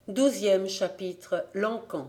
12e chapitre. L'encan.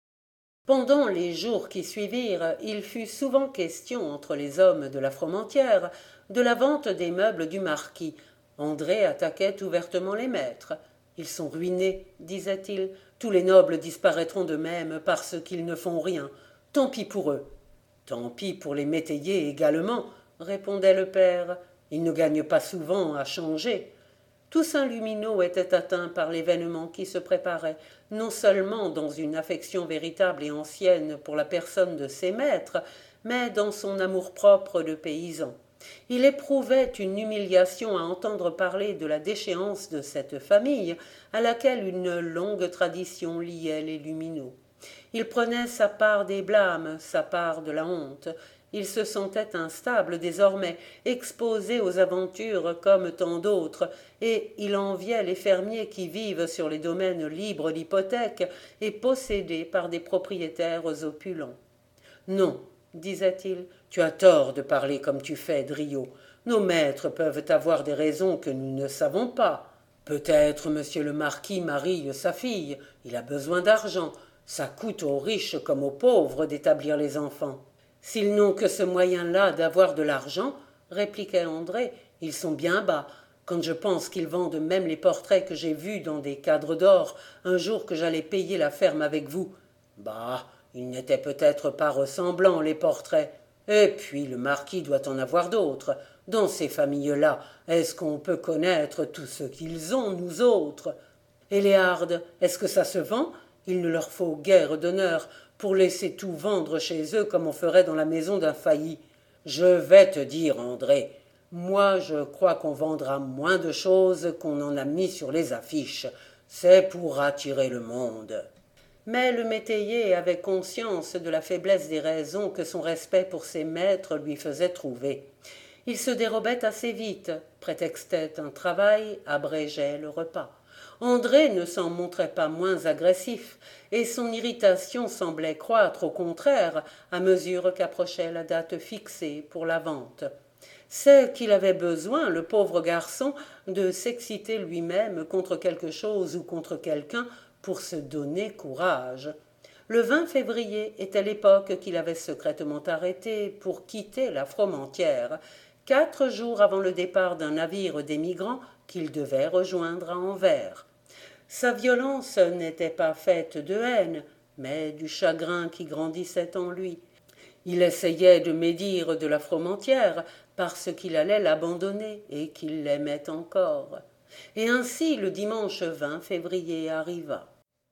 Pendant les jours qui suivirent, il fut souvent question entre les hommes de la Fromentieре de la vente des meubles du marquis. André attaquait ouvertement les maîtres. Ils sont ruinés, disait-il. Tous les nobles disparaîtront de même parce qu'ils ne font rien. Tant pis pour eux. Tant pis pour les métayers également, répondait le père. Ils ne gagnent pas souvent à changer. Toussaint Lumineau était atteint par l'événement qui se préparait, non seulement dans une affection véritable et ancienne pour la personne de ses maîtres, mais dans son amour-propre de paysan. Il éprouvait une humiliation à entendre parler de la déchéance de cette famille, à laquelle une longue tradition liait les Lumineaux. Il prenait sa part des blâmes, sa part de la honte. Il se sentait instable désormais, exposé aux aventures comme tant d'autres, et il enviait les fermiers qui vivent sur les domaines libres d'hypothèque et possédés par des propriétaires opulents. Non, disait-il, tu as tort de parler comme tu fais, Driot. Nos maîtres peuvent avoir des raisons que nous ne savons pas. Peut-être monsieur le marquis marie sa fille, il a besoin d'argent. Ça coûte aux riches comme aux pauvres d'établir les enfants. S'ils n'ont que ce moyen-là d'avoir de l'argent, répliquait André, ils sont bien bas. Quand je pense qu'ils vendent même les portraits que j'ai vus dans des cadres d'or un jour que j'allais payer la ferme avec vous. Bah, ils n'étaient peut-être pas ressemblants, les portraits. Et puis le marquis doit en avoir d'autres. Dans ces familles-là, est-ce qu'on peut connaître tout ce qu'ils ont, nous autres? Et les hardes, est-ce que ça se vend? Il ne leur faut guère d'honneur pour laisser tout vendre chez eux comme on ferait dans la maison d'un failli. Je vais te dire, André, moi je crois qu'on vendra moins de choses qu'on en a mis sur les affiches. C'est pour attirer le monde. Mais le métayer avait conscience de la faiblesse des raisons que son respect pour ses maîtres lui faisait trouver. Il se dérobait assez vite, prétextait un travail, abrégeait le repas. André ne s'en montrait pas moins agressif, et son irritation semblait croître au contraire à mesure qu'approchait la date fixée pour la vente. C'est qu'il avait besoin, le pauvre garçon, de s'exciter lui-même contre quelque chose ou contre quelqu'un pour se donner courage. Le 20 février était l'époque qu'il avait secrètement arrêtée pour quitter la Fromentieре, 4 jours avant le départ d'un navire d'émigrants qu'il devait rejoindre à Anvers. Sa violence n'était pas faite de haine, mais du chagrin qui grandissait en lui. Il essayait de médire de la Fromentieре parce qu'il allait l'abandonner et qu'il l'aimait encore. Et ainsi le dimanche 20 février arriva.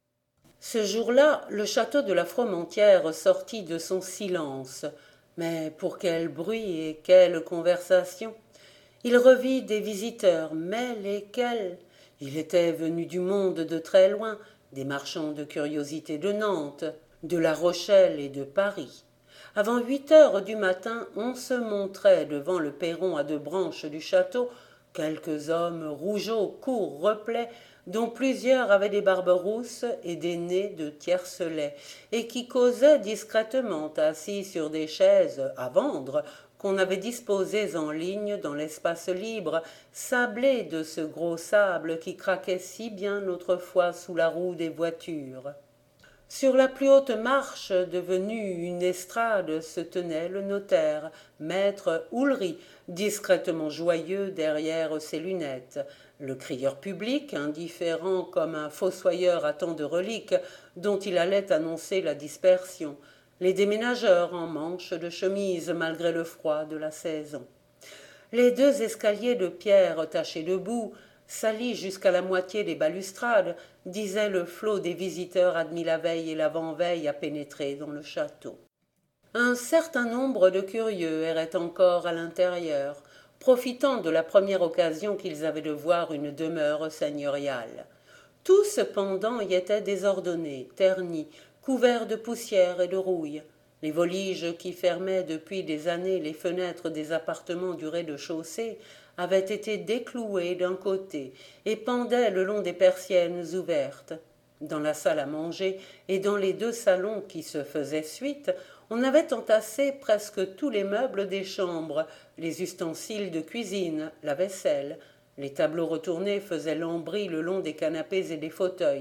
Ce jour-là, le château de la Fromentieре sortit de son silence. Mais pour quel bruit et quelle conversation! Il revit des visiteurs, mais lesquels? Il était venu du monde de très loin, des marchands de curiosités de Nantes, de La Rochelle et de Paris. Avant 8 heures du matin, on se montrait devant le perron à 2 branches du château quelques hommes rougeaux, courts, replets, dont plusieurs avaient des barbes rousses et des nez de tiercelets, et qui causaient discrètement assis sur des chaises à vendre qu'on avait disposées en ligne dans l'espace libre, sablé de ce gros sable qui craquait si bien autrefois sous la roue des voitures. Sur la plus haute marche, devenue une estrade, se tenait le notaire, maître Ulry, discrètement joyeux derrière ses lunettes, le crieur public, indifférent comme un fossoyeur à tant de reliques dont il allait annoncer la dispersion, les déménageurs en manches de chemise malgré le froid de la saison. Les 2 escaliers de pierre tachés de boue, salis jusqu'à la moitié des balustrades, disaient le flot des visiteurs admis la veille et l'avant-veille à pénétrer dans le château. Un certain nombre de curieux erraient encore à l'intérieur, profitant de la première occasion qu'ils avaient de voir une demeure seigneuriale. Tout cependant y était désordonné, terni, couvert de poussière et de rouille. Les voliges qui fermaient depuis des années les fenêtres des appartements du rez-de-chaussée avaient été décloués d'un côté et pendaient le long des persiennes ouvertes. Dans la salle à manger et dans les 2 salons qui se faisaient suite, on avait entassé presque tous les meubles des chambres, les ustensiles de cuisine, la vaisselle. Les tableaux retournés faisaient lambris le long des canapés et des fauteuils.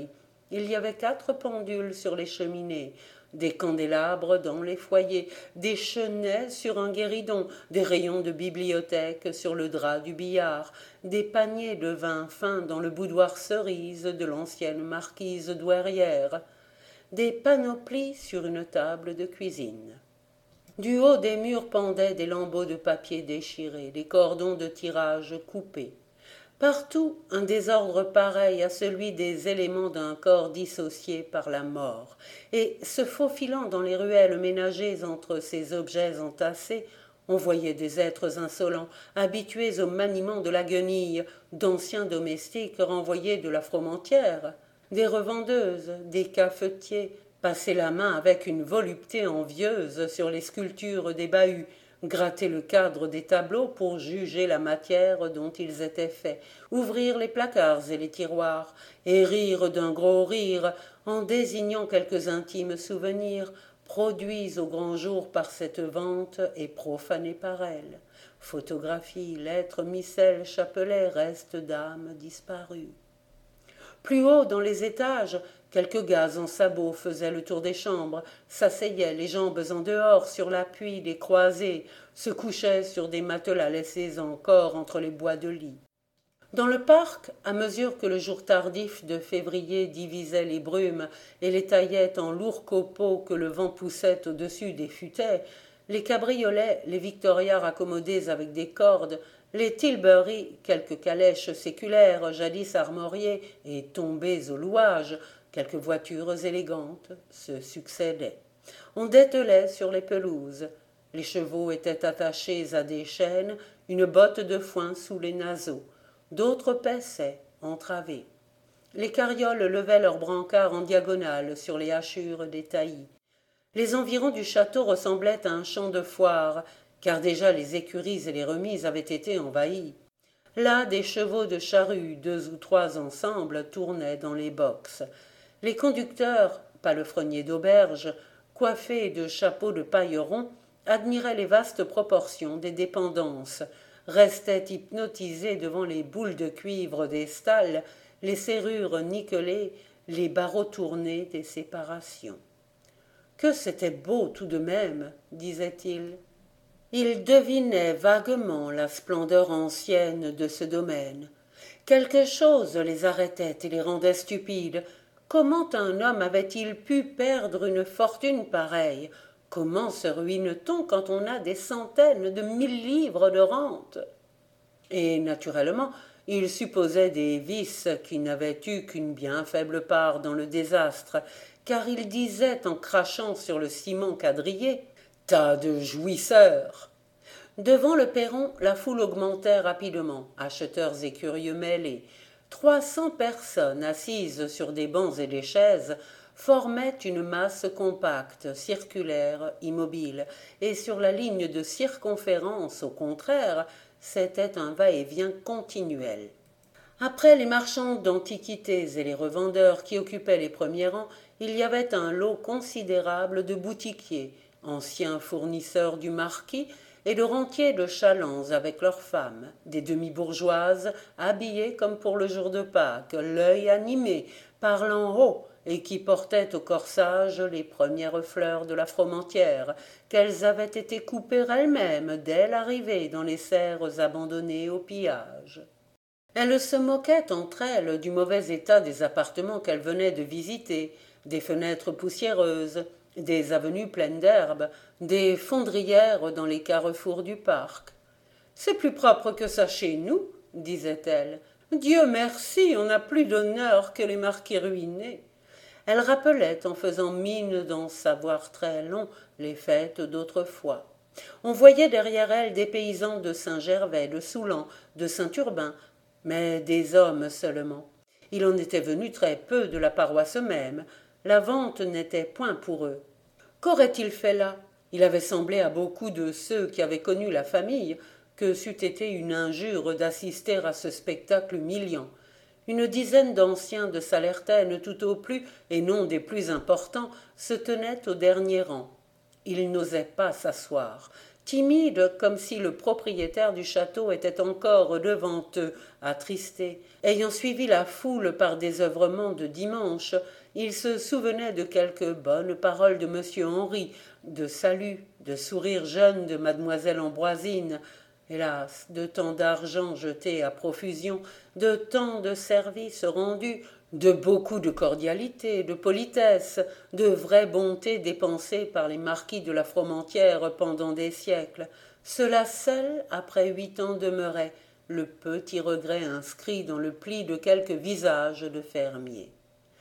Il y avait 4 pendules sur les cheminées, des candélabres dans les foyers, des chenets sur un guéridon, des rayons de bibliothèque sur le drap du billard, des paniers de vin fin dans le boudoir cerise de l'ancienne marquise douairière, des panoplies sur une table de cuisine. Du haut des murs pendaient des lambeaux de papier déchirés, des cordons de tirage coupés. Partout un désordre pareil à celui des éléments d'un corps dissocié par la mort, et se faufilant dans les ruelles ménagées entre ces objets entassés, on voyait des êtres insolents, habitués au maniement de la guenille, d'anciens domestiques renvoyés de la Fromentieре, des revendeuses, des cafetiers, passer la main avec une volupté envieuse sur les sculptures des bahuts, gratter le cadre des tableaux pour juger la matière dont ils étaient faits, ouvrir les placards et les tiroirs, et rire d'un gros rire en désignant quelques intimes souvenirs produits au grand jour par cette vente et profanés par elle. Photographies, lettres, missels, chapelets, restes d'âmes disparus. Plus haut dans les étages, quelques gars en sabots faisaient le tour des chambres, s'asseyaient les jambes en dehors sur l'appui des croisées, se couchaient sur des matelas laissés encore entre les bois de lit. Dans le parc, à mesure que le jour tardif de février divisait les brumes et les taillait en lourds copeaux que le vent poussait au-dessus des futaies, les cabriolets, les Victoria raccommodés avec des cordes, les Tilbury, quelques calèches séculaires jadis armoriées et tombées au louage, quelques voitures élégantes, se succédaient. On dételait sur les pelouses. Les chevaux étaient attachés à des chaînes, une botte de foin sous les naseaux. D'autres paissaient, entravés. Les carrioles levaient leurs brancards en diagonale sur les hachures des taillis. Les environs du château ressemblaient à un champ de foire, car déjà les écuries et les remises avaient été envahies. Là, des chevaux de charrue, 2 ou 3 ensemble, tournaient dans les boxes. Les conducteurs, palefreniers d'auberge, coiffés de chapeaux de pailleron, admiraient les vastes proportions des dépendances, restaient hypnotisés devant les boules de cuivre des stalles, les serrures nickelées, les barreaux tournés des séparations. Que c'était beau tout de même, disait-il. Il devinait vaguement la splendeur ancienne de ce domaine. Quelque chose les arrêtait et les rendait stupides. Comment un homme avait-il pu perdre une fortune pareille? Comment se ruine-t-on quand on a des centaines de 1000 livres de rente? Et naturellement, il supposait des vices qui n'avaient eu qu'une bien faible part dans le désastre, car il disait en crachant sur le ciment quadrillé « Tas de jouisseurs !» Devant le perron, la foule augmentait rapidement, acheteurs et curieux mêlés. 300 personnes assises sur des bancs et des chaises formaient une masse compacte, circulaire, immobile, et sur la ligne de circonférence, au contraire, c'était un va-et-vient continuel. Après les marchands d'antiquités et les revendeurs qui occupaient les premiers rangs, il y avait un lot considérable de boutiquiers, anciens fournisseurs du marquis, et de rentiers de chalands avec leurs femmes, des demi-bourgeoises habillées comme pour le jour de Pâques, l'œil animé, parlant haut, et qui portaient au corsage les premières fleurs de la Fromentieре, qu'elles avaient été coupées elles-mêmes dès l'arrivée dans les serres abandonnées au pillage. Elles se moquaient entre elles du mauvais état des appartements qu'elles venaient de visiter, des fenêtres poussiéreuses, des avenues pleines d'herbe, des fondrières dans les carrefours du parc. « C'est plus propre que ça chez nous, » disait-elle. « Dieu merci, on n'a plus d'honneur que les marquis ruinés. » Elle rappelait, en faisant mine d'en savoir très long, les fêtes d'autrefois. On voyait derrière elle des paysans de Saint-Gervais, de Soulan, de Saint-Urbain, mais des hommes seulement. Il en était venu très peu de la paroisse même. La vente n'était point pour eux. Qu'aurait-il fait là? Il avait semblé à beaucoup de ceux qui avaient connu la famille que c'eût été une injure d'assister à ce spectacle humiliant. Une dizaine d'anciens de Salertaine tout au plus, et non des plus importants, se tenaient au dernier rang. Ils n'osaient pas s'asseoir. timides comme si le propriétaire du château était encore devant eux, attristés. Ayant suivi la foule par désœuvrement de dimanche, ils se souvenaient de quelques bonnes paroles de monsieur Henri, de salut, de sourires jeunes de mademoiselle Ambroisine. Hélas, de tant d'argent jeté à profusion, de tant de services rendus, de beaucoup de cordialité, de politesse, de vraie bonté dépensée par les marquis de la Fromentieре pendant des siècles. Cela seul, après 8 ans, demeurait, le petit regret inscrit dans le pli de quelques visages de fermiers.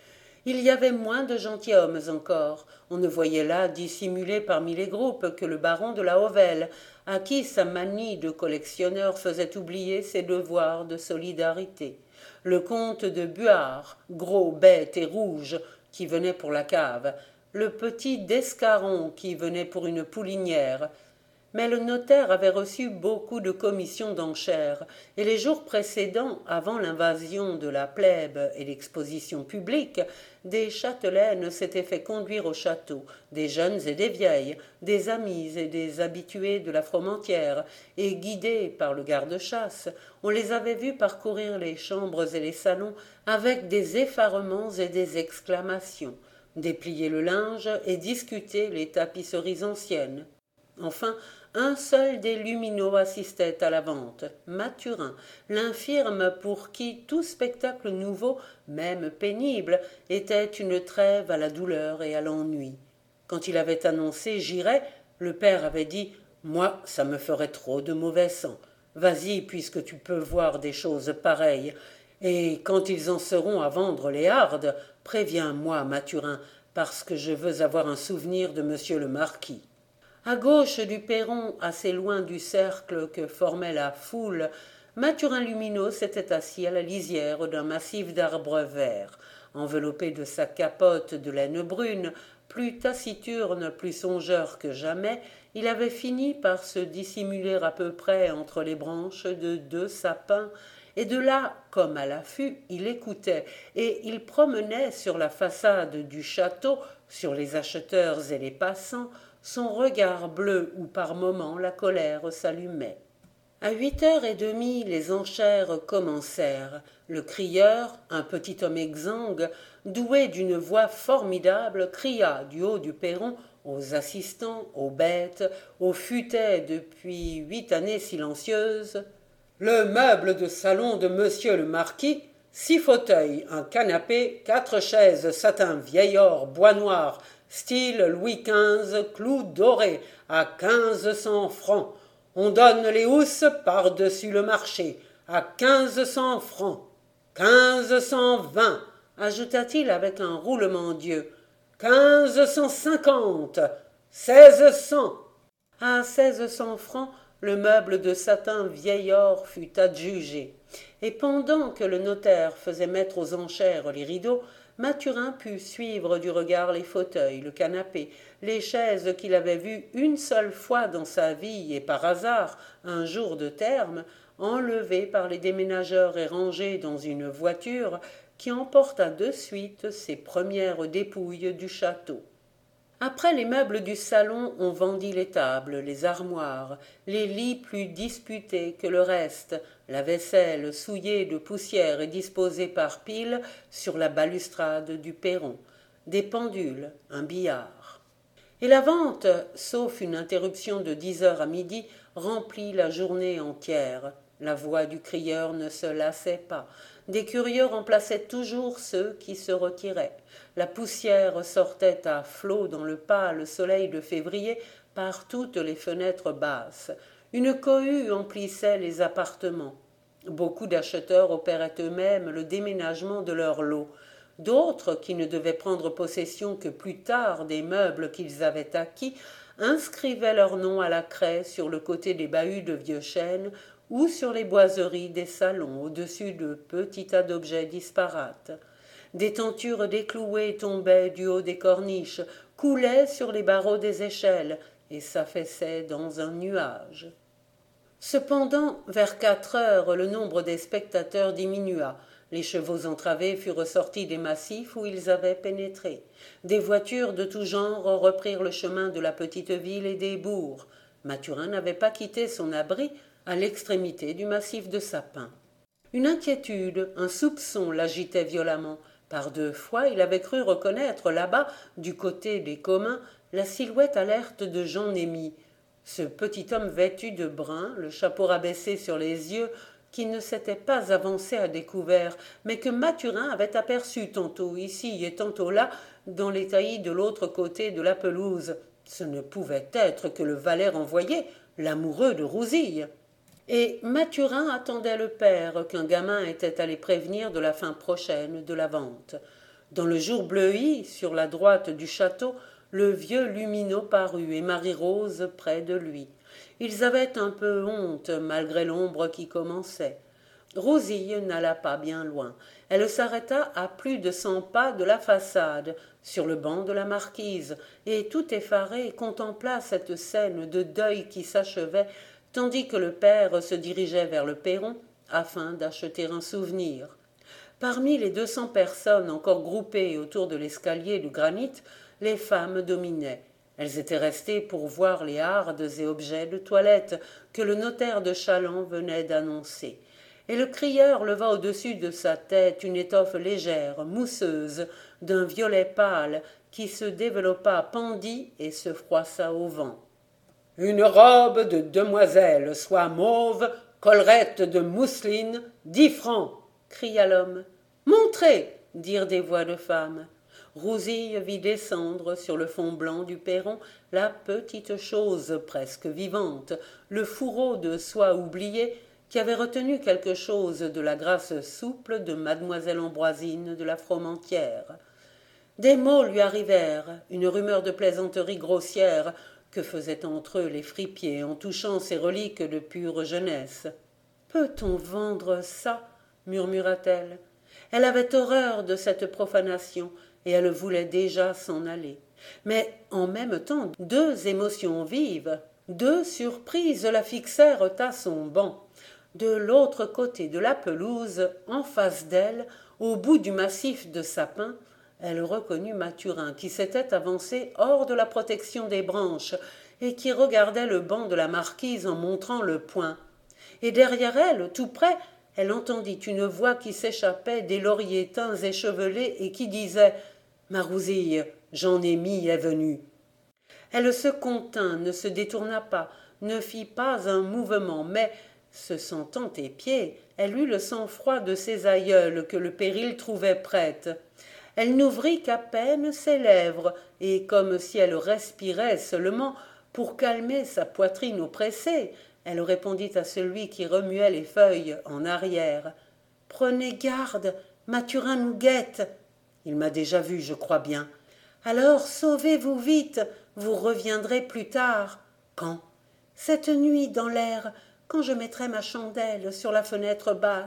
Il y avait moins de gentilshommes encore. On ne voyait là dissimuler parmi les groupes que le baron de la Hovelle, à qui sa manie de collectionneur faisait oublier ses devoirs de solidarité. Le comte de Buard, gros, bête et rouge, qui venait pour la cave. Le petit d'Escaron, qui venait pour une poulinière. Mais le notaire avait reçu beaucoup de commissions d'enchères, et les jours précédents, avant l'invasion de la plèbe et l'exposition publique, des châtelaines s'étaient fait conduire au château, des jeunes et des vieilles, des amis et des habitués de la Fromentieре, et guidés par le garde-chasse, on les avait vus parcourir les chambres et les salons avec des effarements et des exclamations, déplier le linge et discuter les tapisseries anciennes. Enfin, un seul des lumineaux assistait à la vente, Mathurin, l'infirme pour qui tout spectacle nouveau, même pénible, était une trêve à la douleur et à l'ennui. Quand il avait annoncé « j'irai », le père avait dit « moi, ça me ferait trop de mauvais sang. Vas-y, puisque tu peux voir des choses pareilles. Et quand ils en seront à vendre les hardes, préviens-moi, Mathurin, parce que je veux avoir un souvenir de monsieur le marquis. » À gauche du perron, assez loin du cercle que formait la foule, Mathurin Lumineau s'était assis à la lisière d'un massif d'arbres verts. Enveloppé de sa capote de laine brune, plus taciturne, plus songeur que jamais, il avait fini par se dissimuler à peu près entre les branches de 2 sapins, et de là, comme à l'affût, il écoutait, et il promenait sur la façade du château, sur les acheteurs et les passants, son regard bleu où par moments la colère s'allumait. À 8h30, les enchères commencèrent. Le crieur, un petit homme exsangue, doué d'une voix formidable, cria du haut du perron aux assistants, aux bêtes, aux futaies depuis 8 années silencieuses. Le meuble de salon de monsieur le marquis, 6 fauteuils, un canapé, 4 chaises satin vieil or, bois noir, style Louis XV, clous dorés, à 1500 francs. On donne les housses par-dessus le marché, à 1500 francs. 1520, ajouta-t-il avec un roulement d'yeux. 1550, 1600. À 1600 francs, le meuble de satin vieil or fut adjugé, et pendant que le notaire faisait mettre aux enchères les rideaux, Mathurin put suivre du regard les fauteuils, le canapé, les chaises qu'il avait vues une seule fois dans sa vie et par hasard, un jour de terme, enlevés par les déménageurs et rangés dans une voiture qui emporta de suite ses premières dépouilles du château. Après les meubles du salon, on vendit les tables, les armoires, les lits plus disputés que le reste, la vaisselle souillée de poussière et disposée par piles sur la balustrade du perron, des pendules, un billard. Et la vente, sauf une interruption de 10h à midi, remplit la journée entière. La voix du crieur ne se lassait pas. Des curieux remplaçaient toujours ceux qui se retiraient. La poussière sortait à flots dans le pâle soleil de février par toutes les fenêtres basses. Une cohue emplissait les appartements. Beaucoup d'acheteurs opéraient eux-mêmes le déménagement de leurs lots. D'autres, qui ne devaient prendre possession que plus tard des meubles qu'ils avaient acquis, inscrivaient leur nom à la craie sur le côté des bahuts de vieux chênes ou sur les boiseries des salons au-dessus de petits tas d'objets disparates. Des tentures déclouées tombaient du haut des corniches, coulaient sur les barreaux des échelles et s'affaissaient dans un nuage. Cependant, vers 4h, le nombre des spectateurs diminua. Les chevaux entravés furent sortis des massifs où ils avaient pénétré. Des voitures de tout genre reprirent le chemin de la petite ville et des bourgs. Mathurin n'avait pas quitté son abri à l'extrémité du massif de sapins. Une inquiétude, un soupçon l'agitaient violemment. Par 2 fois, il avait cru reconnaître là-bas, du côté des communs, la silhouette alerte de Jean Némy, ce petit homme vêtu de brun, le chapeau rabaissé sur les yeux, qui ne s'était pas avancé à découvert, mais que Mathurin avait aperçu tantôt ici et tantôt là, dans les taillis de l'autre côté de la pelouse. Ce ne pouvait être que le valet renvoyé, l'amoureux de Rousille. Et Mathurin attendait le père qu'un gamin était allé prévenir de la fin prochaine de la vente. Dans le jour bleui, sur la droite du château, le vieux Lumineau parut et Marie-Rose près de lui. Ils avaient un peu honte, malgré l'ombre qui commençait. Rousille n'alla pas bien loin. Elle s'arrêta à plus de 100 pas de la façade, sur le banc de la marquise, et tout effarée contempla cette scène de deuil qui s'achevait, tandis que le père se dirigeait vers le perron afin d'acheter un souvenir. Parmi les 200 personnes encore groupées autour de l'escalier de granit, les femmes dominaient. Elles étaient restées pour voir les hardes et objets de toilette que le notaire de Chaland venait d'annoncer. Et le crieur leva au-dessus de sa tête une étoffe légère, mousseuse, d'un violet pâle, qui se développa, pendit et se froissa au vent. « Une robe de demoiselle, soie mauve, collerette de mousseline, 10 francs !» cria l'homme. « Montrez !» dirent des voix de femmes. Rousille vit descendre sur le fond blanc du perron la petite chose presque vivante, le fourreau de soie oublié qui avait retenu quelque chose de la grâce souple de mademoiselle Ambroisine de la Fromentière. Des mots lui arrivèrent, une rumeur de plaisanterie grossière que faisaient entre eux les fripiers en touchant ces reliques de pure jeunesse. « Peut-on vendre ça ?» murmura-t-elle. Elle avait horreur de cette profanation, et elle voulait déjà s'en aller. Mais en même temps, 2 émotions vives, 2 surprises la fixèrent à son banc. De l'autre côté de la pelouse, en face d'elle, au bout du massif de sapins, elle reconnut Mathurin, qui s'était avancé hors de la protection des branches et qui regardait le banc de la marquise en montrant le poing. Et derrière elle, tout près, elle entendit une voix qui s'échappait des lauriers teints échevelés et qui disait « Ma Rousille, Jean Némy est venu !» Elle se contint, ne se détourna pas, ne fit pas un mouvement, mais, se sentant épiée, elle eut le sang-froid de ses aïeules que le péril trouvait prêtes. Elle n'ouvrit qu'à peine ses lèvres, et comme si elle respirait seulement, pour calmer sa poitrine oppressée, elle répondit à celui qui remuait les feuilles en arrière. « Prenez garde, Mathurin nous guette. Il m'a déjà vu, je crois bien. Alors sauvez-vous vite, vous reviendrez plus tard. Quand ? Cette nuit dans l'air, quand je mettrai ma chandelle sur la fenêtre basse. »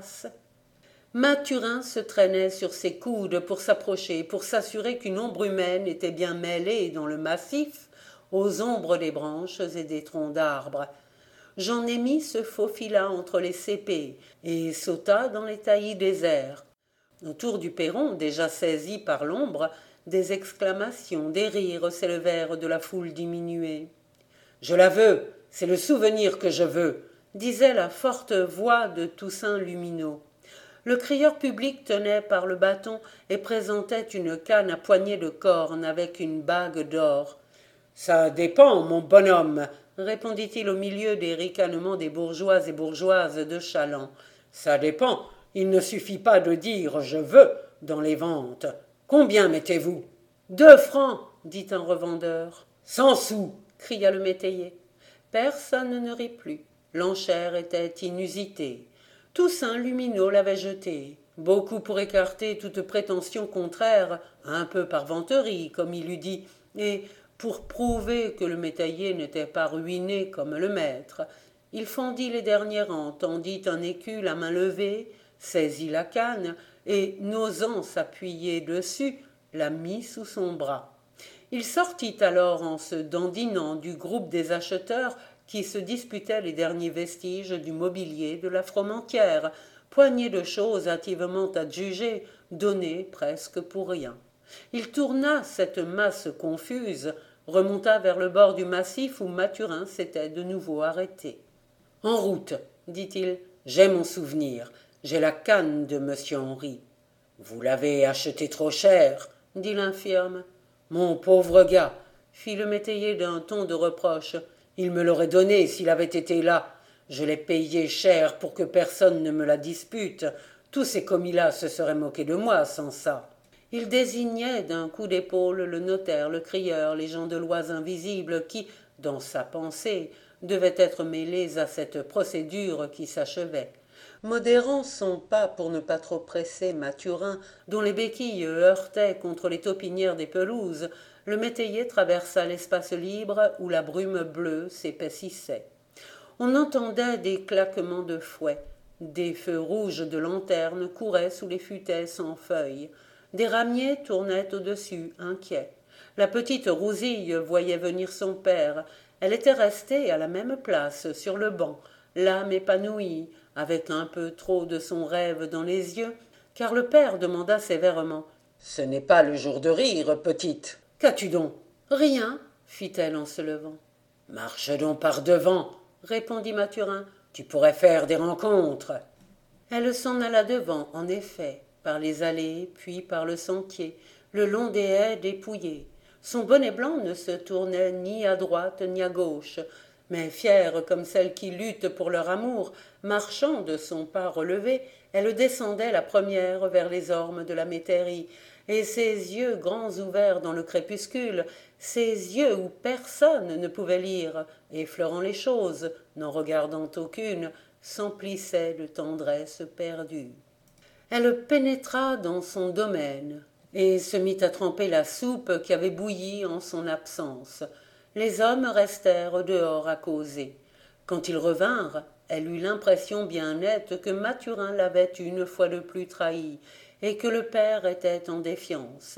Mathurin se traînait sur ses coudes pour s'approcher, pour s'assurer qu'une ombre humaine était bien mêlée dans le massif, aux ombres des branches et des troncs d'arbres. Jean Némy se faufila entre les cépées et sauta dans les taillis déserts. Autour du perron, déjà saisi par l'ombre, des exclamations, des rires s'élevèrent de la foule diminuée. « Je la veux, c'est le souvenir que je veux !» disait la forte voix de Toussaint Lumineau. Le crieur public tenait par le bâton et présentait une canne à poignée de corne avec une bague d'or. « Ça dépend, mon bonhomme !» répondit-il au milieu des ricanements des bourgeois et bourgeoises de Chaland. « Ça dépend. Il ne suffit pas de dire « je veux » dans les ventes. Combien mettez-vous ? 2 francs, dit un revendeur. 100 sous, cria le métayer. Personne ne rit plus. L'enchère était inusitée. Toussaint Lumineau l'avait jetée. Beaucoup pour écarter toute prétention contraire, un peu par vanterie, comme il eût dit, et pour prouver que le métayer n'était pas ruiné comme le maître. Il fendit les derniers rangs, tendit un écu la main levée, saisit la canne, et, n'osant s'appuyer dessus, la mit sous son bras. Il sortit alors en se dandinant du groupe des acheteurs qui se disputaient les derniers vestiges du mobilier de la Fromentière, poignée de choses hâtivement adjugées, données presque pour rien. Il tourna cette masse confuse, remonta vers le bord du massif où Mathurin s'était de nouveau arrêté. « En route, dit-il, j'ai mon souvenir, j'ai la canne de monsieur Henri. »« Vous l'avez achetée trop cher, dit l'infirme. »« Mon pauvre gars, fit le métayer d'un ton de reproche, il me l'aurait donnée s'il avait été là. Je l'ai payée cher pour que personne ne me la dispute. Tous ces commis-là se seraient moqués de moi sans ça. » Il désignait d'un coup d'épaule le notaire, le crieur, les gens de l'Oise invisible qui, dans sa pensée, devaient être mêlés à cette procédure qui s'achevait. Modérant son pas pour ne pas trop presser Mathurin, dont les béquilles heurtaient contre les taupinières des pelouses, le métayer traversa l'espace libre où la brume bleue s'épaississait. On entendait des claquements de fouet, des feux rouges de lanterne couraient sous les futaies sans feuilles, des ramiers tournaient au-dessus, inquiets. La petite Rousille voyait venir son père. Elle était restée à la même place, sur le banc, l'âme épanouie, avec un peu trop de son rêve dans les yeux, car le père demanda sévèrement « Ce n'est pas le jour de rire, petite. Qu'as-tu donc ?»« Rien, fit-elle en se levant. »« Marche donc par devant, répondit Mathurin. Tu pourrais faire des rencontres. » Elle s'en alla devant, en effet, par les allées, puis par le sentier, le long des haies dépouillées. Son bonnet blanc ne se tournait ni à droite ni à gauche, mais fière comme celle qui lutte pour leur amour, marchant de son pas relevé, elle descendait la première vers les ormes de la métairie, et ses yeux grands ouverts dans le crépuscule, ses yeux où personne ne pouvait lire, effleurant les choses, n'en regardant aucune, s'emplissaient de tendresse perdue. Elle pénétra dans son domaine et se mit à tremper la soupe qui avait bouilli en son absence. Les hommes restèrent dehors à causer. Quand ils revinrent, elle eut l'impression bien nette que Mathurin l'avait une fois de plus trahie et que le père était en défiance.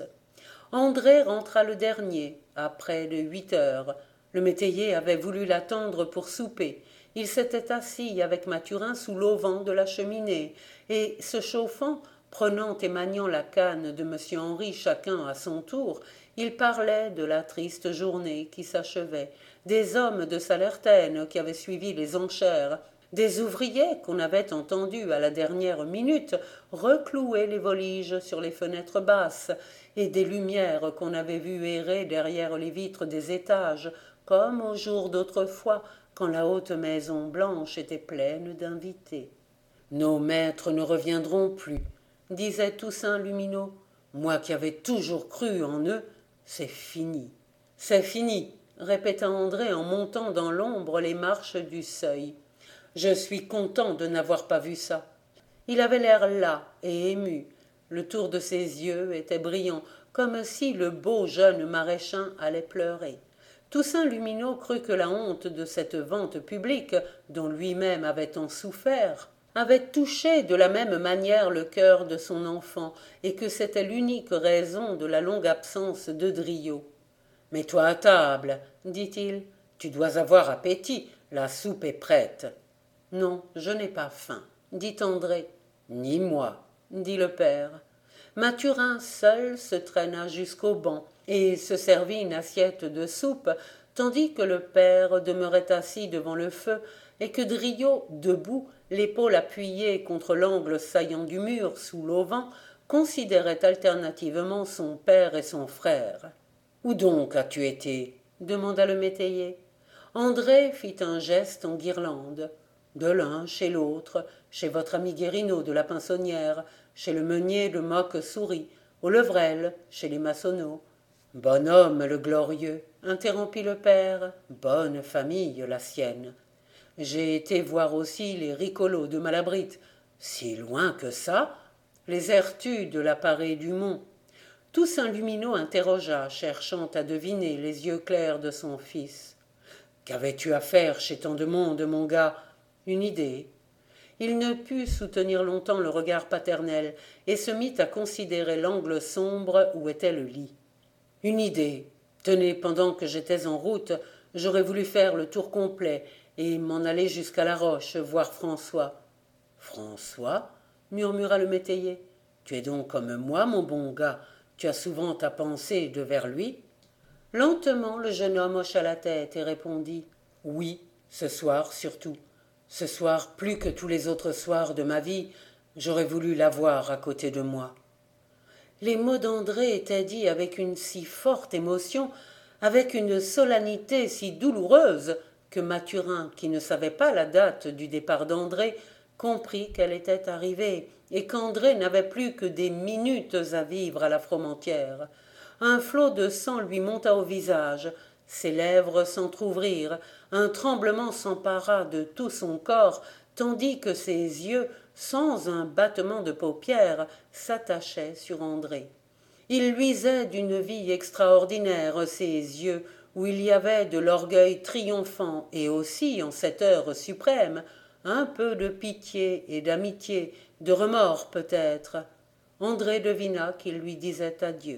André rentra le dernier, à près de 8 heures. Le métayer avait voulu l'attendre pour souper. Il s'était assis avec Mathurin sous l'auvent de la cheminée, et, se chauffant, prenant et maniant la canne de monsieur Henri chacun à son tour, ils parlaient de la triste journée qui s'achevait, des hommes de Salertaine qui avaient suivi les enchères, des ouvriers qu'on avait entendus à la dernière minute reclouer les voliges sur les fenêtres basses, et des lumières qu'on avait vues errer derrière les vitres des étages, comme au jour d'autrefois, quand la haute maison blanche était pleine d'invités. « Nos maîtres ne reviendront plus, » disait Toussaint Lumineau. « Moi qui avais toujours cru en eux, c'est fini. »« C'est fini, » répéta André en montant dans l'ombre les marches du seuil. « Je suis content de n'avoir pas vu ça. » Il avait l'air las et ému. Le tour de ses yeux était brillant, comme si le beau jeune maraîchin allait pleurer. Toussaint Lumineau crut que la honte de cette vente publique, dont lui-même avait tant souffert, avait touché de la même manière le cœur de son enfant, et que c'était l'unique raison de la longue absence de Driot. « Mets-toi à table, dit-il. Tu dois avoir appétit, la soupe est prête. »« Non, je n'ai pas faim, dit André. »« Ni moi, dit le père. » Mathurin seul se traîna jusqu'au banc et se servit une assiette de soupe, tandis que le père demeurait assis devant le feu et que Driot, debout, l'épaule appuyée contre l'angle saillant du mur sous l'auvent, considérait alternativement son père et son frère. « Où donc as-tu été » demanda le métayer. André fit un geste en guirlande. « De l'un chez l'autre, chez votre ami Guérineau de la Pinsonnière, chez le meunier de Moque-Souris, au Levrel, chez les Massonneau. »« Bon homme, le glorieux, » interrompit le père, « bonne famille, la sienne. J'ai été voir aussi les Ricolos de Malabrite. Si loin que ça, les Ertues de la Parée du Mont. » Toussaint Lumineau interrogea, cherchant à deviner les yeux clairs de son fils. « Qu'avais-tu à faire chez tant de monde, mon gars ?» Une idée. Il ne put soutenir longtemps le regard paternel et se mit à considérer l'angle sombre où était le lit. « Une idée. Tenez, pendant que j'étais en route, j'aurais voulu faire le tour complet et m'en aller jusqu'à la Roche, voir François. »« François » murmura le métayer. « Tu es donc comme moi, mon bon gars. Tu as souvent ta pensée devers lui. » Lentement, le jeune homme hocha la tête et répondit « Oui, ce soir surtout. Ce soir, plus que tous les autres soirs de ma vie, j'aurais voulu l'avoir à côté de moi. » Les mots d'André étaient dits avec une si forte émotion, avec une solennité si douloureuse, que Mathurin, qui ne savait pas la date du départ d'André, comprit qu'elle était arrivée, et qu'André n'avait plus que des minutes à vivre à la Fromentieère. Un flot de sang lui monta au visage, ses lèvres s'entr'ouvrirent, un tremblement s'empara de tout son corps, tandis que ses yeux, sans un battement de paupières, s'attachaient sur André. Il luisait d'une vie extraordinaire, ces yeux, où il y avait de l'orgueil triomphant et aussi, en cette heure suprême, un peu de pitié et d'amitié, de remords peut-être. André devina qu'il lui disait adieu.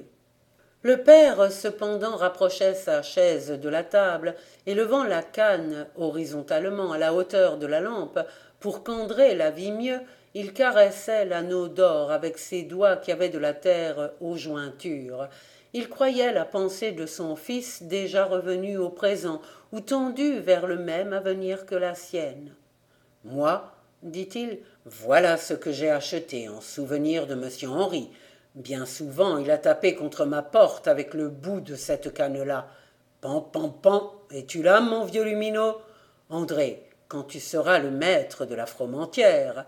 Le père, cependant, rapprochait sa chaise de la table et levant la canne horizontalement à la hauteur de la lampe, pour qu'André la vît mieux, il caressait l'anneau d'or avec ses doigts qui avaient de la terre aux jointures. Il croyait la pensée de son fils déjà revenue au présent, ou tendue vers le même avenir que la sienne. « Moi, dit-il, voilà ce que j'ai acheté en souvenir de monsieur Henri. Bien souvent, il a tapé contre ma porte avec le bout de cette canne-là. Pan, pan, pan, es-tu là, mon vieux Lumineux? André, quand tu seras le maître de la Fromentieère. »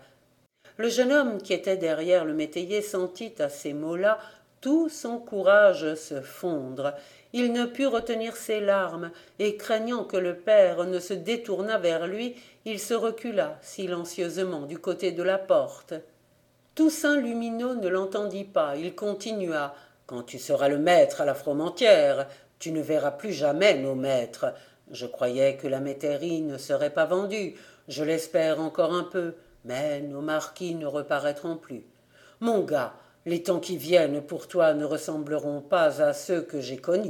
Le jeune homme qui était derrière le métayer sentit à ces mots-là tout son courage se fondre. Il ne put retenir ses larmes, et craignant que le père ne se détournât vers lui, il se recula silencieusement du côté de la porte. Toussaint Lumineux ne l'entendit pas. Il continua. « Quand tu seras le maître à la Fromentieère, tu ne verras plus jamais nos maîtres. Je croyais que la métairie ne serait pas vendue. Je l'espère encore un peu. Mais nos marquis ne reparaîtront plus. Mon gars, les temps qui viennent pour toi ne ressembleront pas à ceux que j'ai connus. »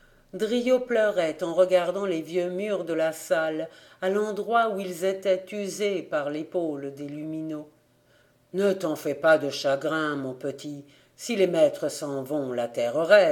Driot pleurait en regardant les vieux murs de la salle, à l'endroit où ils étaient usés par l'épaule des Lumineux. « Ne t'en fais pas de chagrin, mon petit. Si les maîtres s'en vont, la terre reste. »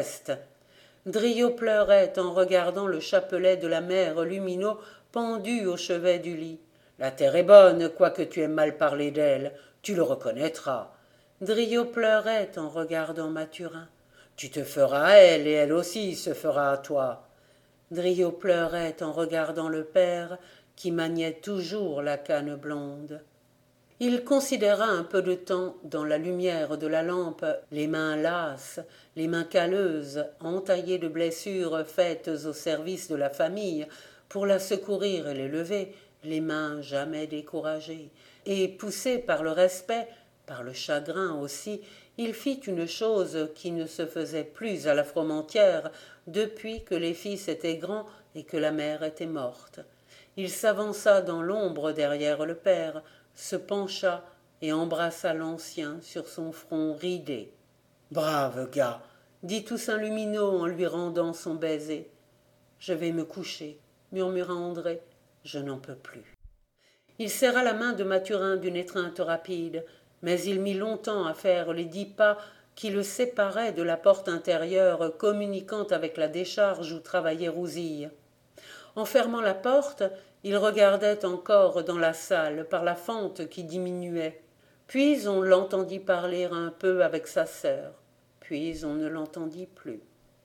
Driot pleurait en regardant le chapelet de la mère Lumineux pendu au chevet du lit. « La terre est bonne, quoique tu aies mal parlé d'elle. Tu le reconnaîtras. » Driot pleurait en regardant Mathurin. « Tu te feras à elle, et elle aussi se fera à toi. » Driot pleurait en regardant le père, qui maniait toujours la canne blonde. Il considéra un peu de temps, dans la lumière de la lampe, les mains lasses, les mains calleuses, entaillées de blessures faites au service de la famille, pour la secourir et l'élever, les mains jamais découragées. Et, poussé par le respect, par le chagrin aussi, il fit une chose qui ne se faisait plus à la Fromentieère depuis que les fils étaient grands et que la mère était morte. Il s'avança dans l'ombre derrière le père, se pencha et embrassa l'ancien sur son front ridé. « Brave gars !» dit Toussaint Lumineux en lui rendant son baiser. « Je vais me coucher, » murmura André. « Je n'en peux plus. » Il serra la main de Mathurin d'une étreinte rapide, mais il mit longtemps à faire les 10 pas qui le séparaient de la porte intérieure communiquant avec la décharge où travaillait Rousille. En fermant la porte, il regardait encore dans la salle par la fente qui diminuait. Puis on l'entendit parler un peu avec sa sœur. Puis on ne l'entendit plus.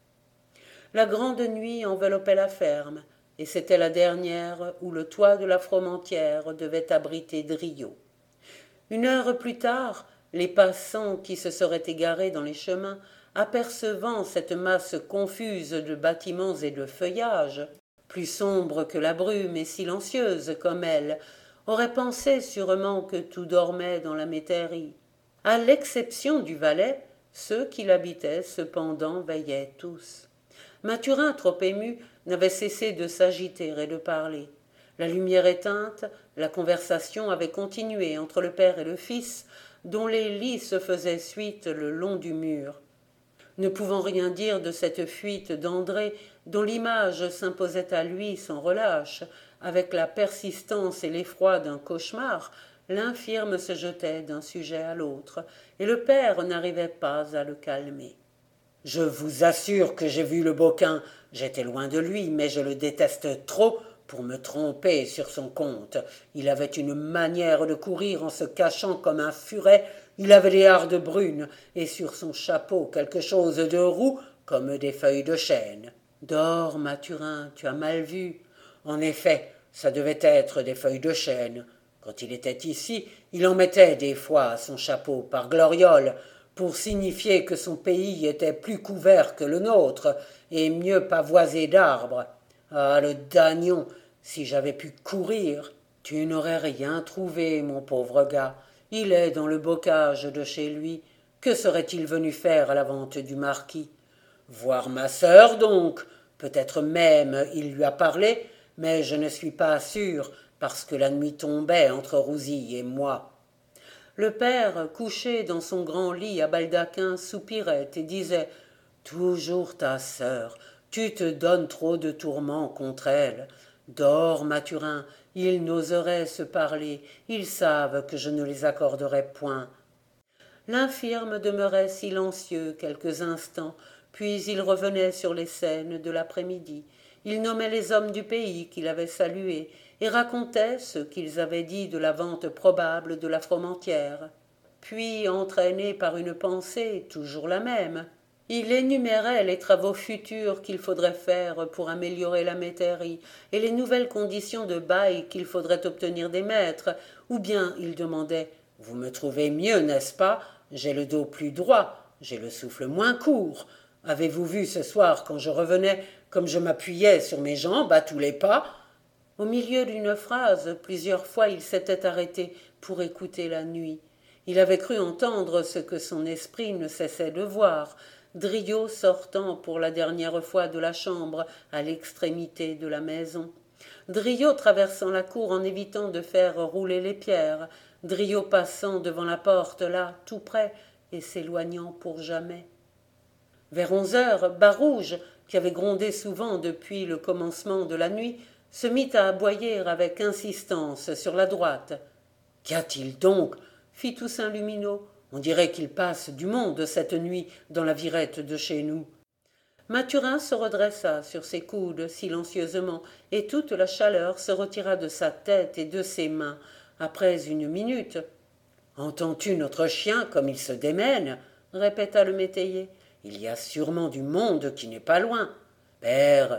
La grande nuit enveloppait la ferme, et c'était la dernière où le toit de la Fromentieère devait abriter Driot. 1 heure plus tard, les passants qui se seraient égarés dans les chemins, apercevant cette masse confuse de bâtiments et de feuillages, plus sombre que la brume et silencieuse comme elle, auraient pensé sûrement que tout dormait dans la métairie. À l'exception du valet, ceux qui l'habitaient cependant veillaient tous. Mathurin, trop ému, n'avait cessé de s'agiter et de parler. La lumière éteinte, la conversation avait continué entre le père et le fils, dont les lits se faisaient suite le long du mur. Ne pouvant rien dire de cette fuite d'André, dont l'image s'imposait à lui sans relâche, avec la persistance et l'effroi d'un cauchemar, l'infirme se jetait d'un sujet à l'autre, et le père n'arrivait pas à le calmer. Je vous assure que j'ai vu le Boquin. J'étais loin de lui, mais je le déteste trop pour me tromper sur son compte. Il avait une manière de courir en se cachant comme un furet. Il avait des hardes brunes, et sur son chapeau quelque chose de roux comme des feuilles de chêne. Dors, Mathurin, tu as mal vu. En effet, ça devait être des feuilles de chêne. Quand il était ici, il en mettait des fois à son chapeau par gloriole, pour signifier que son pays était plus couvert que le nôtre, et mieux pavoisé d'arbres. Ah, le dagnon, si j'avais pu courir. Tu n'aurais rien trouvé, mon pauvre gars. Il est dans le bocage de chez lui. Que serait-il venu faire à la vente du marquis? Voir ma sœur, donc. Peut-être même il lui a parlé, mais je ne suis pas sûr, parce que la nuit tombait entre Rousille et moi. Le père, couché dans son grand lit à baldaquin, soupirait et disait « Toujours ta sœur, tu te donnes trop de tourments contre elle. Dors, Mathurin, ils n'oseraient se parler, ils savent que je ne les accorderai point. » L'infirme demeurait silencieux quelques instants, puis il revenait sur les scènes de l'après-midi. Il nommait les hommes du pays qu'il avait salués et racontait ce qu'ils avaient dit de la vente probable de la Fromentière. Puis, entraîné par une pensée toujours la même, il énumérait les travaux futurs qu'il faudrait faire pour améliorer la métairie et les nouvelles conditions de bail qu'il faudrait obtenir des maîtres, ou bien il demandait « Vous me trouvez mieux, n'est-ce pas? J'ai le dos plus droit, j'ai le souffle moins court. Avez-vous vu ce soir, quand je revenais, comme je m'appuyais sur mes jambes à tous les pas ?» Au milieu d'une phrase, plusieurs fois il s'était arrêté pour écouter la nuit. Il avait cru entendre ce que son esprit ne cessait de voir, Driot sortant pour la dernière fois de la chambre à l'extrémité de la maison. Driot traversant la cour en évitant de faire rouler les pierres, Driot passant devant la porte là, tout près, et s'éloignant pour jamais. Vers 11 heures, Barouge, qui avait grondé souvent depuis le commencement de la nuit, se mit à aboyer avec insistance sur la droite. « Qu'y a-t-il donc » fit Toussaint Lumineau. « On dirait qu'il passe du monde cette nuit dans la virette de chez nous. » Mathurin se redressa sur ses coudes silencieusement, et toute la chaleur se retira de sa tête et de ses mains. Après une minute, « Entends-tu notre chien comme il se démène ?» répéta le métayer. « Il y a sûrement du monde qui n'est pas loin. »« Père, »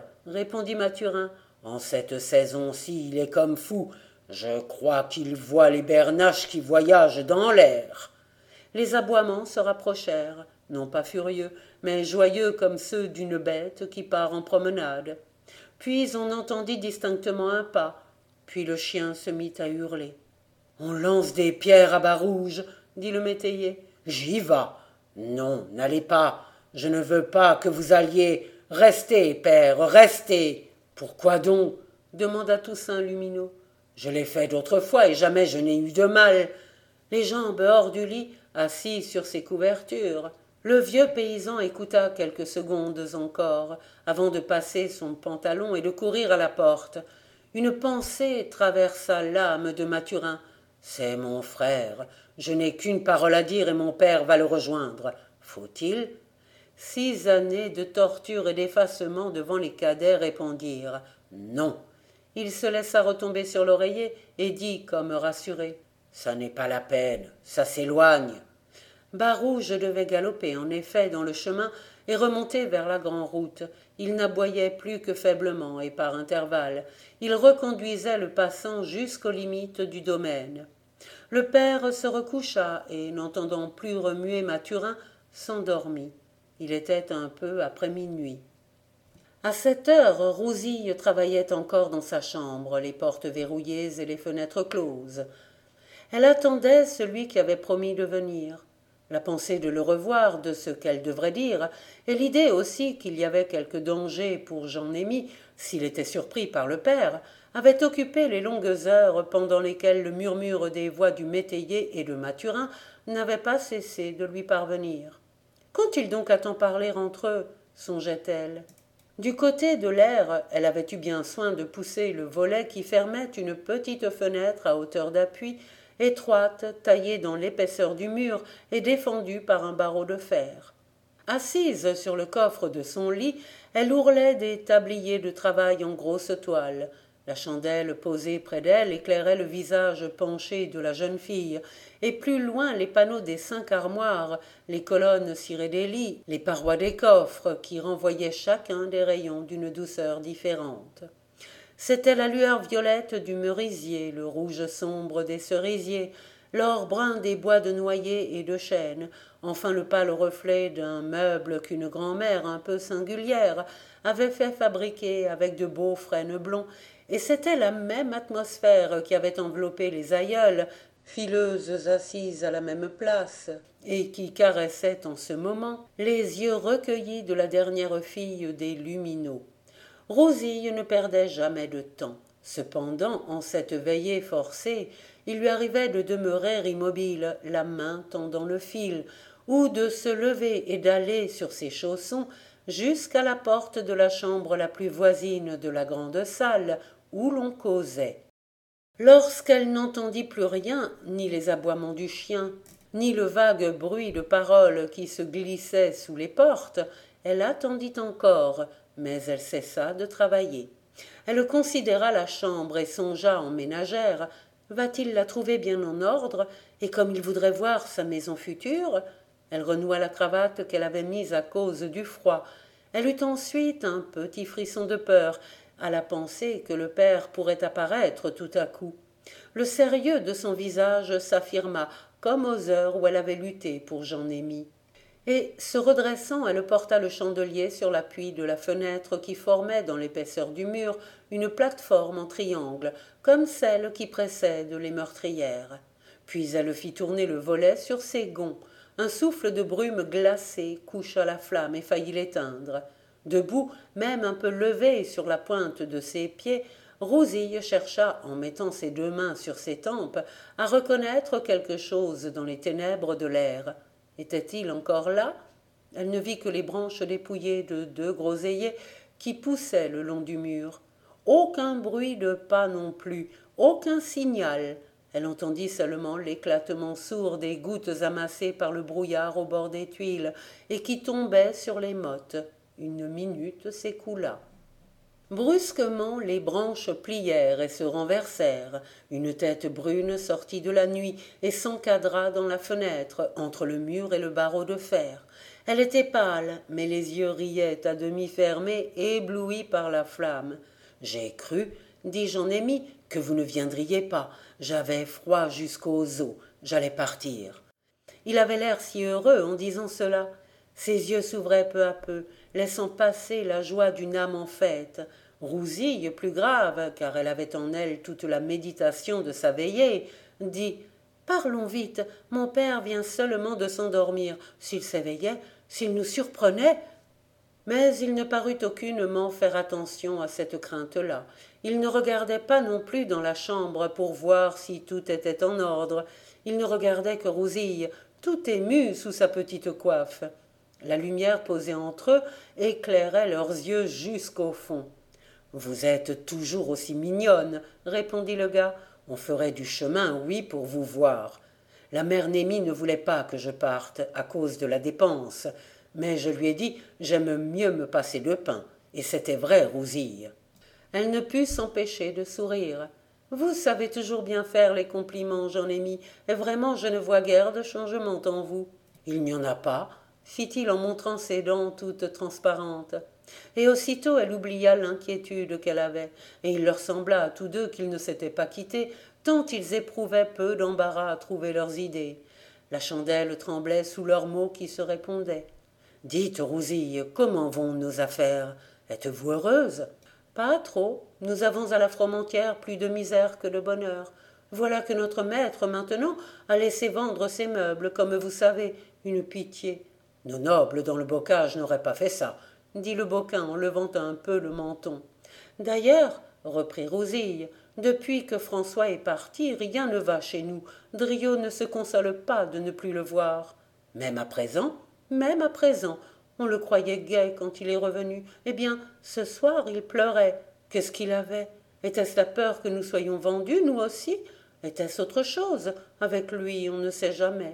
répondit Mathurin, « en cette saison-ci, il est comme fou. Je crois qu'il voit les bernaches qui voyagent dans l'air. » Les aboiements se rapprochèrent, non pas furieux, mais joyeux comme ceux d'une bête qui part en promenade. Puis on entendit distinctement un pas, puis le chien se mit à hurler. « On lance des pierres à Barouge, » dit le métayer. « J'y vas. »« Non, n'allez pas. Je ne veux pas que vous alliez. Restez, père, restez. »« Pourquoi donc ?» demanda Toussaint Lumineau. « Je l'ai fait d'autres fois et jamais je n'ai eu de mal. » Les jambes hors du lit, assis sur ses couvertures. Le vieux paysan écouta quelques secondes encore, avant de passer son pantalon et de courir à la porte. Une pensée traversa l'âme de Mathurin. « C'est mon frère. Je n'ai qu'une parole à dire et mon père va le rejoindre. Faut-il » 6 années de torture et d'effacement devant les cadets répondirent « Non ». Il se laissa retomber sur l'oreiller et dit comme rassuré « Ça n'est pas la peine, ça s'éloigne. » Barouge devait galoper en effet dans le chemin et remonter vers la grande-route. Il n'aboyait plus que faiblement et par intervalles. Il reconduisait le passant jusqu'aux limites du domaine. Le père se recoucha et, n'entendant plus remuer Mathurin, s'endormit. Il était un peu après minuit. À 7 heures, Rousille travaillait encore dans sa chambre, les portes verrouillées et les fenêtres closes. Elle attendait celui qui avait promis de venir. La pensée de le revoir, de ce qu'elle devrait dire, et l'idée aussi qu'il y avait quelque danger pour Jean-Némi, s'il était surpris par le père, avaient occupé les longues heures pendant lesquelles le murmure des voix du métayer et de Mathurin n'avait pas cessé de lui parvenir. Qu'ont-ils donc à tant parler entre eux, songeait-elle. Du côté de l'air, elle avait eu bien soin de pousser le volet qui fermait une petite fenêtre à hauteur d'appui, étroite, taillée dans l'épaisseur du mur et défendue par un barreau de fer. Assise sur le coffre de son lit, elle ourlait des tabliers de travail en grosse toile. La chandelle posée près d'elle éclairait le visage penché de la jeune fille, et plus loin les panneaux des 5 armoires, les colonnes cirées des lits, les parois des coffres, qui renvoyaient chacun des rayons d'une douceur différente. C'était la lueur violette du merisier, le rouge sombre des cerisiers, l'or brun des bois de noyer et de chêne, enfin le pâle reflet d'un meuble qu'une grand-mère un peu singulière avait fait fabriquer avec de beaux frênes blonds, et c'était la même atmosphère qui avait enveloppé les aïeules, fileuses assises à la même place, et qui caressaient en ce moment les yeux recueillis de la dernière fille des Lumineaux. Rosille ne perdait jamais de temps. Cependant, en cette veillée forcée, il lui arrivait de demeurer immobile, la main tendant le fil, ou de se lever et d'aller sur ses chaussons jusqu'à la porte de la chambre la plus voisine de la grande salle où l'on causait. Lorsqu'elle n'entendit plus rien, ni les aboiements du chien, ni le vague bruit de paroles qui se glissaient sous les portes, elle attendit encore, mais elle cessa de travailler. Elle considéra la chambre et songea en ménagère. Va-t-il la trouver bien en ordre, et comme il voudrait voir sa maison future? Elle renoua la cravate qu'elle avait mise à cause du froid. Elle eut ensuite un petit frisson de peur, à la pensée que le père pourrait apparaître tout à coup. Le sérieux de son visage s'affirma, comme aux heures où elle avait lutté pour Jean-Némi. Et, se redressant, elle porta le chandelier sur l'appui de la fenêtre qui formait dans l'épaisseur du mur une plate-forme en triangle, comme celle qui précède les meurtrières. Puis elle fit tourner le volet sur ses gonds. Un souffle de brume glacée coucha la flamme et faillit l'éteindre. Debout, même un peu levée sur la pointe de ses pieds, Rosille chercha, en mettant ses 2 mains sur ses tempes, à reconnaître quelque chose dans les ténèbres de l'air. Était-il encore là? Elle ne vit que les branches dépouillées de 2 groseilliers qui poussaient le long du mur. Aucun bruit de pas non plus, aucun signal. Elle entendit seulement l'éclatement sourd des gouttes amassées par le brouillard au bord des tuiles et qui tombaient sur les mottes. Une minute s'écoula. Brusquement, les branches plièrent et se renversèrent. Une tête brune sortit de la nuit et s'encadra dans la fenêtre, entre le mur et le barreau de fer. Elle était pâle, mais les yeux riaient à demi fermés, éblouis par la flamme. « J'ai cru, dit Jean-Némi, que vous ne viendriez pas. J'avais froid jusqu'aux os. J'allais partir. » Il avait l'air si heureux en disant cela. Ses yeux s'ouvraient peu à peu, laissant passer la joie d'une âme en fête. Rousille, plus grave, car elle avait en elle toute la méditation de sa veillée, dit « Parlons vite, mon père vient seulement de s'endormir. S'il s'éveillait, s'il nous surprenait… » Mais il ne parut aucunement faire attention à cette crainte-là. Il ne regardait pas non plus dans la chambre pour voir si tout était en ordre. Il ne regardait que Rousille, tout émue sous sa petite coiffe. La lumière posée entre eux éclairait leurs yeux jusqu'au fond. « Vous êtes toujours aussi mignonne, répondit le gars. On ferait du chemin, oui, pour vous voir. La mère Némi ne voulait pas que je parte à cause de la dépense, mais je lui ai dit j'aime mieux me passer de pain, et c'était vrai, Rousille. » Elle ne put s'empêcher de sourire. « Vous savez toujours bien faire les compliments, Jean-Némi, et vraiment je ne vois guère de changement en vous. »« Il n'y en a pas, » fit-il en montrant ses dents toutes transparentes. Et aussitôt elle oublia l'inquiétude qu'elle avait, et il leur sembla à tous deux qu'ils ne s'étaient pas quittés, tant ils éprouvaient peu d'embarras à trouver leurs idées. La chandelle tremblait sous leurs mots qui se répondaient. « Dites, Rousille, comment vont nos affaires? Êtes-vous heureuse? » »« Pas trop. Nous avons à la Fromentieре plus de misère que de bonheur. Voilà que notre maître, maintenant, a laissé vendre ses meubles, comme vous savez, une pitié. »« Nos nobles dans le bocage n'auraient pas fait ça, » dit le Boquin en levant un peu le menton. « D'ailleurs, reprit Rousille, depuis que François est parti, rien ne va chez nous. Driot ne se console pas de ne plus le voir. »« Même à présent ?»« Même à présent. On le croyait gai quand il est revenu. Eh bien, ce soir, il pleurait. Qu'est-ce qu'il avait? Était-ce la peur que nous soyons vendus, nous aussi? Était-ce autre chose? Avec lui, on ne sait jamais. » «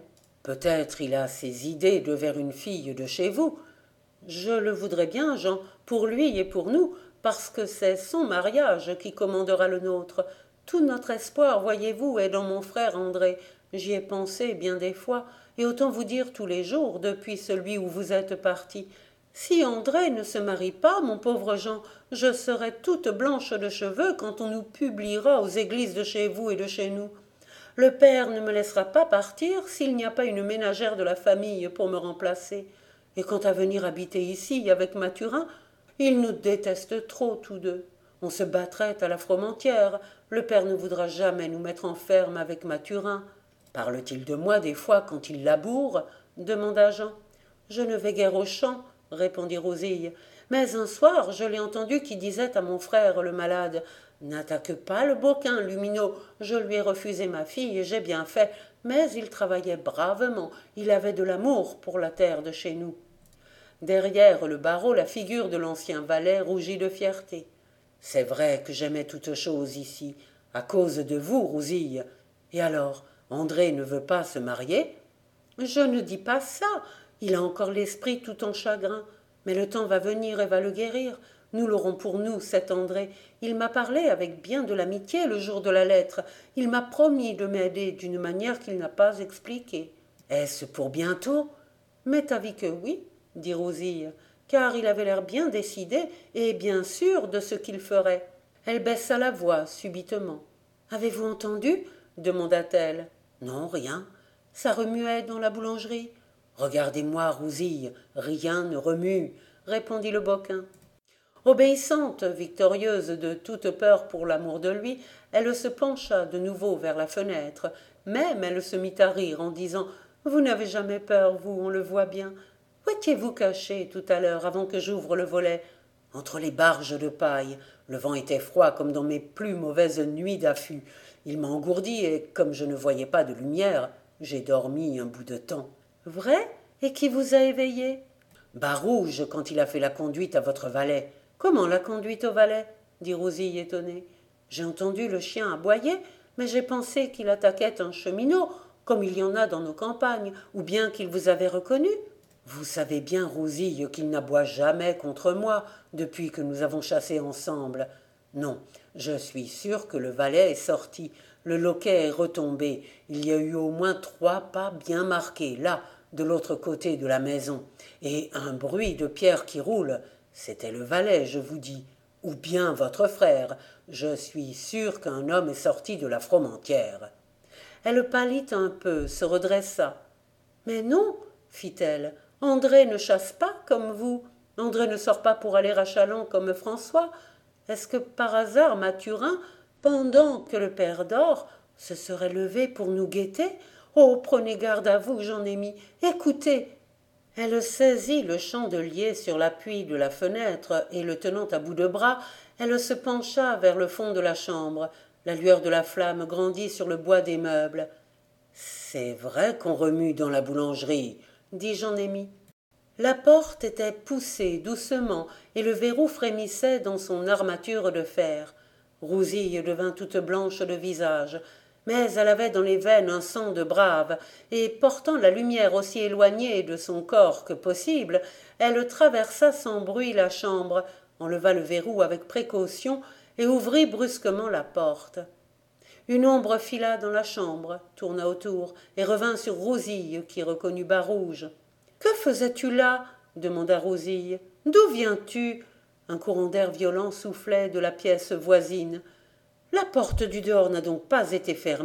Peut-être il a ses idées de vers une fille de chez vous. Je le voudrais bien, Jean, pour lui et pour nous, parce que c'est son mariage qui commandera le nôtre. Tout notre espoir, voyez-vous, est dans mon frère André. J'y ai pensé bien des fois, et autant vous dire tous les jours, depuis celui où vous êtes parti. Si André ne se marie pas, mon pauvre Jean, je serai toute blanche de cheveux quand on nous publiera aux églises de chez vous et de chez nous. Le père ne me laissera pas partir s'il n'y a pas une ménagère de la famille pour me remplacer. Et quant à venir habiter ici avec Mathurin, ils nous détestent trop tous deux. On se battrait à la Fromentieре. Le père ne voudra jamais nous mettre en ferme avec Mathurin. Parle-t-il de moi des fois quand il laboure demanda Jean. Je ne vais guère au champ, répondit Rosille. Mais un soir, je l'ai entendu qui disait à mon frère le malade. N'attaque pas le Boquin, Lumineau. Je lui ai refusé ma fille et j'ai bien fait. Mais il travaillait bravement. Il avait de l'amour pour la terre de chez nous. Derrière le barreau, la figure de l'ancien valet rougit de fierté. C'est vrai que j'aimais toute chose ici, à cause de vous, Rousille. Et alors, André ne veut pas se marier? Je ne dis pas ça. Il a encore l'esprit tout en chagrin. Mais le temps va venir et va le guérir. Nous l'aurons pour nous, cet André. Il m'a parlé avec bien de l'amitié le jour de la lettre. Il m'a promis de m'aider d'une manière qu'il n'a pas expliquée. Est-ce pour bientôt? M'est avis que oui, dit Rosille, car il avait l'air bien décidé et bien sûr de ce qu'il ferait. Elle baissa la voix subitement. Avez-vous entendu? Demanda-t-elle. Non, rien. Ça remuait dans la boulangerie. Regardez-moi, Rousille, rien ne remue, répondit le Boquin. Obéissante, victorieuse de toute peur pour l'amour de lui, elle se pencha de nouveau vers la fenêtre. Même elle se mit à rire en disant « Vous n'avez jamais peur, vous, on le voit bien. Où étiez-vous caché tout à l'heure avant que j'ouvre le volet ?»« Entre les barges de paille. Le vent était froid comme dans mes plus mauvaises nuits d'affût. Il m'a engourdi et, comme je ne voyais pas de lumière, j'ai dormi un bout de temps. »« Vrai? Et qui vous a éveillé ?»« Barouge, quand il a fait la conduite à votre valet. »« Comment la conduite au valet ?» dit Rosille étonnée. « J'ai entendu le chien aboyer, mais j'ai pensé qu'il attaquait un cheminot, comme il y en a dans nos campagnes, ou bien qu'il vous avait reconnu. Vous savez bien, Rosille, qu'il n'aboie jamais contre moi depuis que nous avons chassé ensemble. Non, je suis sûre que le valet est sorti. Le loquet est retombé. Il y a eu au moins 3 pas bien marqués, là, de l'autre côté de la maison. Et un bruit de pierre qui roule. C'était le valet, je vous dis. Ou bien votre frère. Je suis sûre qu'un homme est sorti de la Fromentieре. » Elle pâlit un peu, se redressa. « Mais non, fit-elle, André ne chasse pas comme vous. André ne sort pas pour aller à Châlons comme François. Est-ce que par hasard Mathurin, pendant que le père dort, se serait levé pour nous guetter? Oh, prenez garde à vous, j'en ai mis. Écoutez. » Elle saisit le chandelier sur l'appui de la fenêtre et, le tenant à bout de bras, elle se pencha vers le fond de la chambre. La lueur de la flamme grandit sur le bois des meubles. « C'est vrai qu'on remue dans la boulangerie, » dit Jean-Némi. La porte était poussée doucement et le verrou frémissait dans son armature de fer. Rousille devint toute blanche de visage, mais elle avait dans les veines un sang de brave, et portant la lumière aussi éloignée de son corps que possible, elle traversa sans bruit la chambre, enleva le verrou avec précaution et ouvrit brusquement la porte. Une ombre fila dans la chambre, tourna autour et revint sur Rosille qui reconnut Barouge. « Que faisais-tu là ?» demanda Rosille. « D'où viens-tu » Un courant d'air violent soufflait de la pièce voisine. « La porte du dehors n'a donc pas été fermée ?»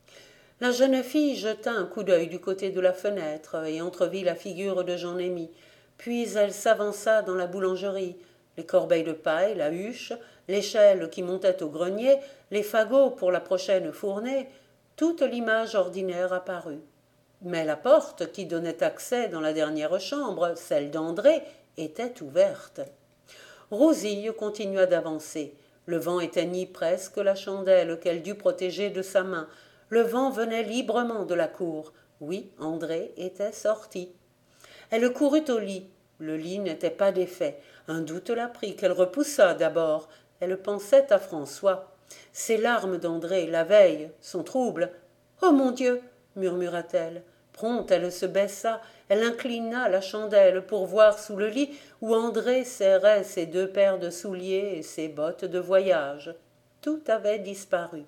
La jeune fille jeta un coup d'œil du côté de la fenêtre et entrevit la figure de Jean-Némi. Puis elle s'avança dans la boulangerie. Les corbeilles de paille, la huche, l'échelle qui montait au grenier, les fagots pour la prochaine fournée, toute l'image ordinaire apparut. Mais la porte qui donnait accès dans la dernière chambre, celle d'André, était ouverte. Rosille continua d'avancer. Le vent éteignit presque la chandelle qu'elle dut protéger de sa main. Le vent venait librement de la cour. Oui, André était sorti. Elle courut au lit. Le lit n'était pas défait. Un doute la prit, qu'elle repoussa d'abord. Elle pensait à François. Ces larmes d'André, la veille, son trouble. « Oh mon Dieu !» murmura-t-elle. « Prompte, elle se baissa, elle inclina la chandelle pour voir sous le lit où André serrait ses 2 paires de souliers et ses bottes de voyage. Tout avait disparu.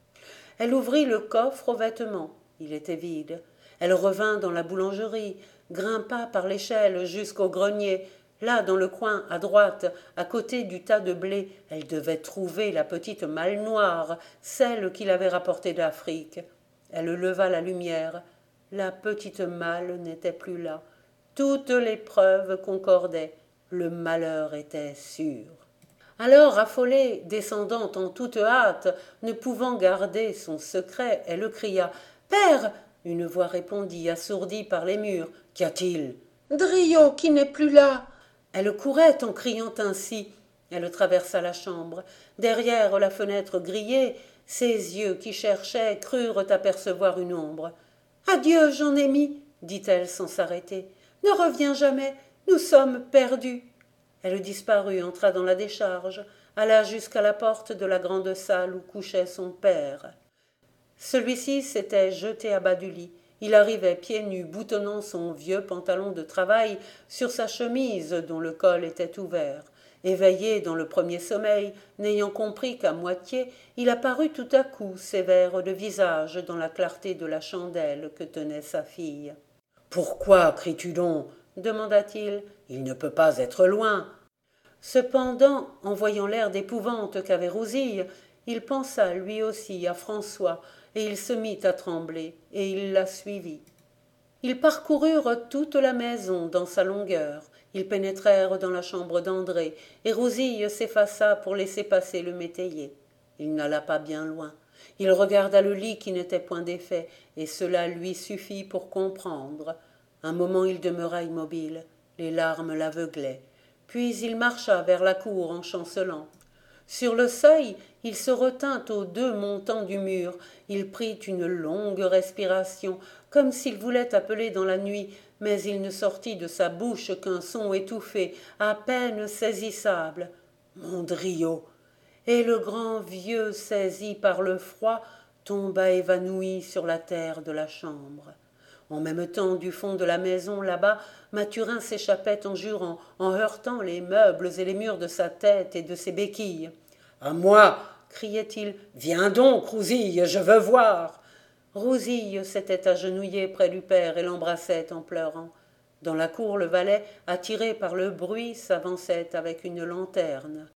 Elle ouvrit le coffre aux vêtements. Il était vide. Elle revint dans la boulangerie, grimpa par l'échelle jusqu'au grenier. Là, dans le coin, à droite, à côté du tas de blé, elle devait trouver la petite malle noire, celle qu'il avait rapportée d'Afrique. Elle leva la lumière. La petite malle n'était plus là. Toutes les preuves concordaient. Le malheur était sûr. Alors, affolée, descendant en toute hâte, ne pouvant garder son secret, elle cria « Père !» Une voix répondit, assourdie par les murs. « Qu'y a-t-il » ?»« Drio qui n'est plus là !» Elle courait en criant ainsi. Elle traversa la chambre. Derrière la fenêtre grillée, ses yeux qui cherchaient crurent apercevoir une ombre. « Adieu, j'en ai mis !» dit-elle sans s'arrêter. « Ne reviens jamais, nous sommes perdus !» Elle disparut, entra dans la décharge, alla jusqu'à la porte de la grande salle où couchait son père. Celui-ci s'était jeté à bas du lit. Il arrivait pieds nus, boutonnant son vieux pantalon de travail sur sa chemise dont le col était ouvert. Éveillé dans le premier sommeil, n'ayant compris qu'à moitié, il apparut tout à coup sévère de visage dans la clarté de la chandelle que tenait sa fille. « Pourquoi cries-tu donc ?» demanda-t-il. « Il ne peut pas être loin. » Cependant, en voyant l'air d'épouvante qu'avait Rousille, il pensa lui aussi à François, et il se mit à trembler, et il la suivit. Ils parcoururent toute la maison dans sa longueur. Ils pénétrèrent dans la chambre d'André, et Rousille s'effaça pour laisser passer le métayer. Il n'alla pas bien loin. Il regarda le lit qui n'était point défait, et cela lui suffit pour comprendre. Un moment il demeura immobile, les larmes l'aveuglaient. Puis il marcha vers la cour en chancelant. Sur le seuil, il se retint aux 2 montants du mur. Il prit une longue respiration, comme s'il voulait appeler dans la nuit, mais il ne sortit de sa bouche qu'un son étouffé, à peine saisissable. « Mondrio !» Et le grand vieux, saisi par le froid, tomba évanoui sur la terre de la chambre. En même temps, du fond de la maison, là-bas, Mathurin s'échappait en jurant, en heurtant les meubles et les murs de sa tête et de ses béquilles. « À moi !» criait-il. « Viens donc, Rousille, je veux voir !» Rousille s'était agenouillée près du père et l'embrassait en pleurant. Dans la cour, le valet, attiré par le bruit, s'avançait avec une lanterne.